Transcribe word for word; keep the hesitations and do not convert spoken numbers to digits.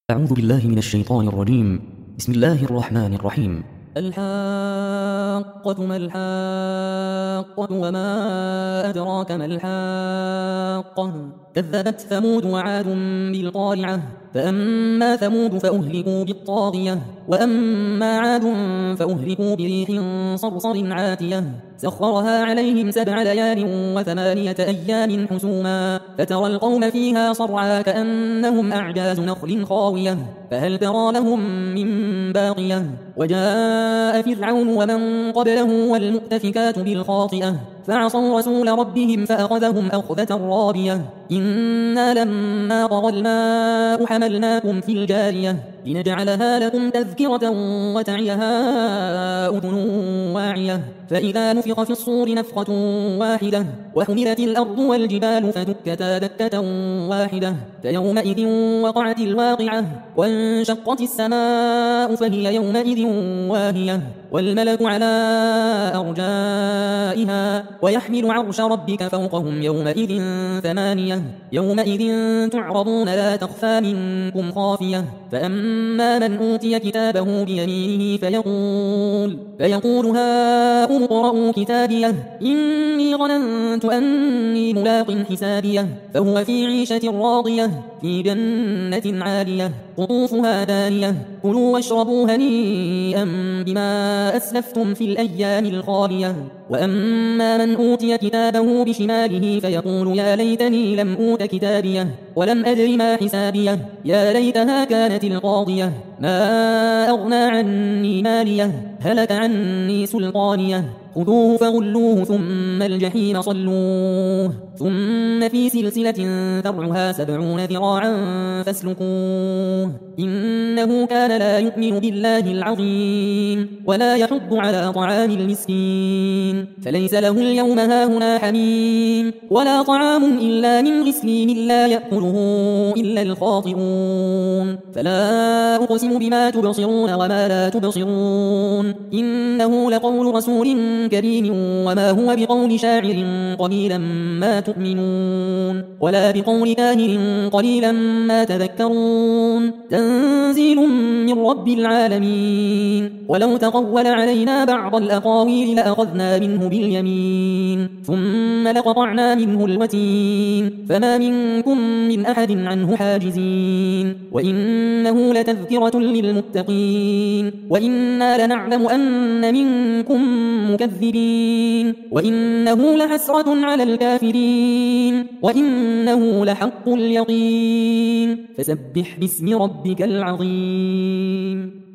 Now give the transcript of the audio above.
أعوذ بالله من الشيطان الرجيم. بسم الله الرحمن الرحيم. الحاقة ما الحاقة وما أدراك ما الحاقة كذبت ثمود وعاد بالقارعة فأما ثمود فأهلكوا بالطاغية وأما عاد فأهلكوا بريح صرصر عاتية سخرها عليهم سبع ليال وثمانية أيام حسوما فترى القوم فيها صرعا كأنهم أعجاز نخل خاوية فهل ترى لهم من باقية وجاء فرعون ومن قبله والمؤتفكات بالخاطئة فعصوا رسول ربهم فأخذهم أخذة رابية إنا لما طغى الماء حملناكم في الجارية لنجعلها لكم تذكرة وتعيها أذن واعية فإذا نفخ في الصور نفخة واحدة وحملت الأرض والجبال فدكتا دكة واحدة فيومئذ وقعت الواقعة وانشقت السماء فهي يومئذ واهية والملك على أرجائها ويحمل عرش ربك فوقهم يومئذ ثمانية يومئذ تعرضون لا تخفى منكم خافية فأما من أوتي كتابه بيمينه فيقول, فيقول هاؤم اقرءوا كتابيه إني ظننت أني ملاق حسابيه فهو في عيشة راضية في جنة عالية قطوفها دانية كلوا واشربوا هنيئا بما أسلفتم في الأيام الخالية وأما من أوتي كتابه بشماله فيقول يا ليتني لم أوت كتابيه ولم أدر ما حسابيه يا ليتها كانت القاضية ما أغنى عني ماليه هلك عني سلطانيه خذوه فغلوه ثم الجحيم صلوه ثم في سلسلة ذرعها سبعون ذراعا فاسلكوه إنه كان لا يؤمن بالله العظيم ولا يحض على طعام المسكين فليس له اليوم هاهنا حميم ولا طعام إلا من غسلين لا يأكله إلا الخاطئون فلا أقسم بما تبصرون وما لا تبصرون إنه لقول رسول كريم وما هو بقول شاعر قليلا ما تؤمنون ولا بقول كاهن قليلا ما تذكرون تنزيل من رب العالمين ولو تقول علينا بعض الأقاويل لأخذنا منه باليمين ثم لقطعنا منه الوتين فما منكم من أحد عنه حاجزين وإنه لتذكرة للمتقين وإنا لنعلم أن منكم مكذبين وإنه لحسرة على الكافرين وإنه لحق اليقين فسبح باسم ربك العظيم.